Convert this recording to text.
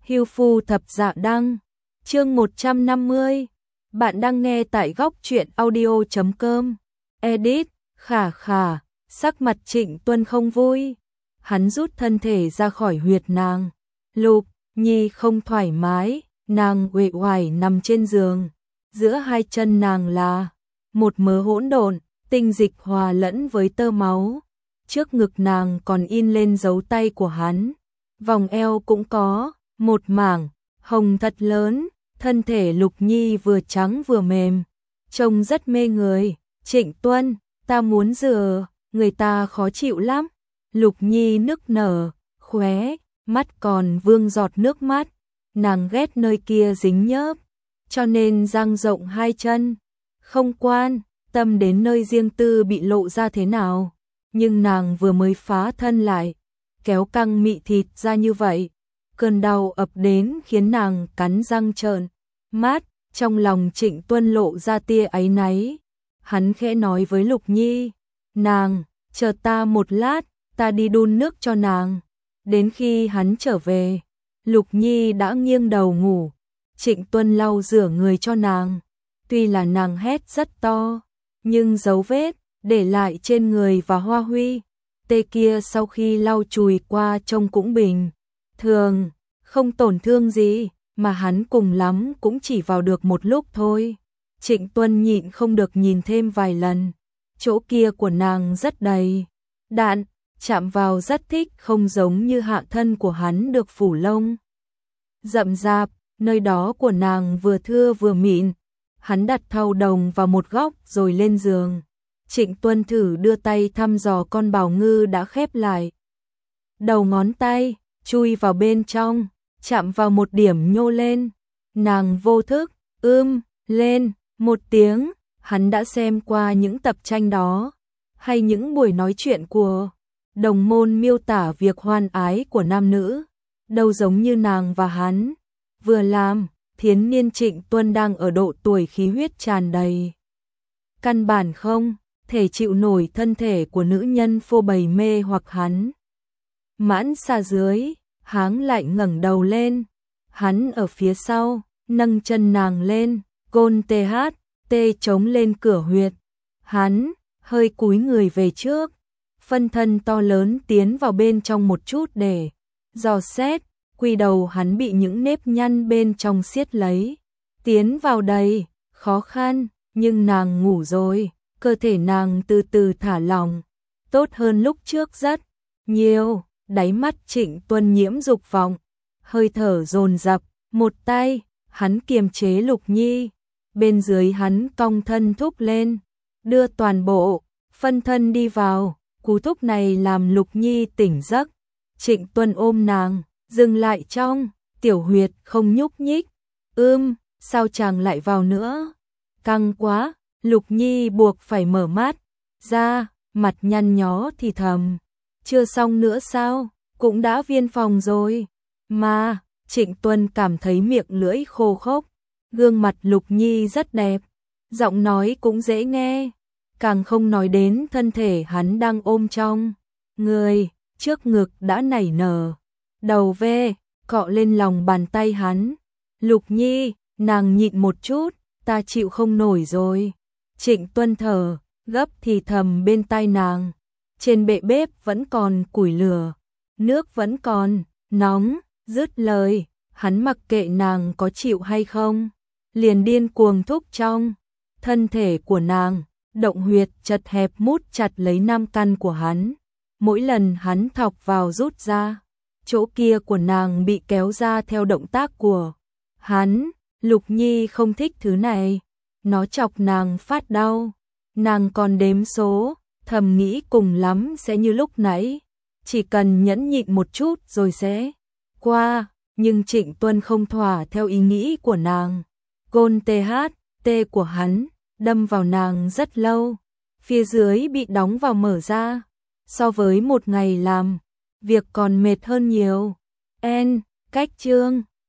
Hưu Phu Thập Dạ Đăng, chương 150. Bạn đang nghe tại góc truyện audio.com. Edit, khả khả, sắc mặt Trịnh Tuân không vui. Hắn rút thân thể ra khỏi huyệt nàng. Lục Nhi không thoải mái, nàng uể oải nằm trên giường. Giữa hai chân nàng là một mớ hỗn độn, tinh dịch hòa lẫn với tơ máu. Trước ngực nàng còn in lên dấu tay của hắn. Vòng eo cũng có một mảng hồng thật lớn. Thân thể Lục Nhi vừa trắng vừa mềm, trông rất mê người. Trịnh Tuân, ta muốn rửa, người ta khó chịu lắm. Lục Nhi nức nở, khóe mắt còn vương giọt nước mắt. Nàng ghét nơi kia dính nhớp, cho nên dang rộng hai chân. Không quan tâm đến nơi riêng tư bị lộ ra thế nào, nhưng nàng vừa mới phá thân lại, kéo căng mị thịt ra như vậy. Cơn đau ập đến khiến nàng cắn răng trợn mắt, trong lòng Trịnh Tuân lộ ra tia áy náy. Hắn khẽ nói với Lục Nhi, nàng, chờ ta một lát, ta đi đun nước cho nàng. Đến khi hắn trở về, Lục Nhi đã nghiêng đầu ngủ. Trịnh Tuân lau rửa người cho nàng. Tuy là nàng hét rất to, nhưng dấu vết để lại trên người và hoa huy tê kia sau khi lau chùi qua trông cũng bình thường, không tổn thương gì, mà hắn cùng lắm cũng chỉ vào được một lúc thôi. Trịnh Tuân nhịn không được nhìn thêm vài lần. Chỗ kia của nàng rất đầy đạn, chạm vào rất thích, không giống như hạ thân của hắn được phủ lông rậm rạp. Nơi đó của nàng vừa thưa vừa mịn. Hắn đặt thau đồng vào một góc rồi lên giường. Trịnh Tuân thử đưa tay thăm dò con bào ngư đã khép lại. Đầu ngón tay chui vào bên trong, chạm vào một điểm nhô lên. Nàng vô thức lên một tiếng. Hắn đã xem qua những tập tranh đó, hay những buổi nói chuyện của đồng môn miêu tả việc hoan ái của nam nữ, đâu giống như nàng và hắn. Vừa làm, thiến niên Trịnh Tuân đang ở độ tuổi khí huyết tràn đầy, căn bản không thể chịu nổi thân thể của nữ nhân phô bày mê hoặc hắn. Mãn xa dưới, háng lại ngẩng đầu lên. Hắn ở phía sau, nâng chân nàng lên, côn tê chống lên cửa huyệt. Hắn hơi cúi người về trước, phân thân to lớn tiến vào bên trong một chút để dò xét. Quy đầu hắn bị những nếp nhăn bên trong siết lấy. Tiến vào đầy khó khăn, nhưng nàng ngủ rồi, cơ thể nàng từ từ thả lỏng, tốt hơn lúc trước rất nhiều. Đáy mắt Trịnh Tuân nhiễm dục vọng, hơi thở dồn dập. Một tay hắn kiềm chế Lục Nhi, bên dưới hắn cong thân thúc lên, đưa toàn bộ phân thân đi vào. Cú thúc này làm Lục Nhi tỉnh giấc. Trịnh Tuân ôm nàng, dừng lại trong tiểu huyệt không nhúc nhích. Sao chàng lại vào nữa? Căng quá. Lục Nhi buộc phải mở mắt ra, mặt nhăn nhó thì thầm, chưa xong nữa sao? Cũng đã viên phòng rồi mà. Trịnh Tuân cảm thấy miệng lưỡi khô khốc. Gương mặt Lục Nhi rất đẹp, giọng nói cũng dễ nghe, càng không nói đến thân thể hắn đang ôm trong người. Trước ngực đã nảy nở, đầu ve cọ lên lòng bàn tay hắn. Lục Nhi, nàng nhịn một chút, ta chịu không nổi rồi. Trịnh Tuân thở gấp thì thầm bên tai nàng. Trên bệ bếp vẫn còn củi lửa, nước vẫn còn nóng. Dứt lời, hắn mặc kệ nàng có chịu hay không, liền điên cuồng thúc trong thân thể của nàng. Động huyệt chật hẹp mút chặt lấy nam căn của hắn. Mỗi lần hắn thọc vào rút ra, chỗ kia của nàng bị kéo ra theo động tác của hắn. Lục Nhi không thích thứ này, nó chọc nàng phát đau. Nàng còn đếm số, thầm nghĩ cùng lắm sẽ như lúc nãy, chỉ cần nhẫn nhịn một chút rồi sẽ qua. Nhưng Trịnh Tuân không thỏa theo ý nghĩ của nàng. Côn tê của hắn đâm vào nàng rất lâu, phía dưới bị đóng vào mở ra. So với một ngày làm việc còn mệt hơn nhiều. Cách chương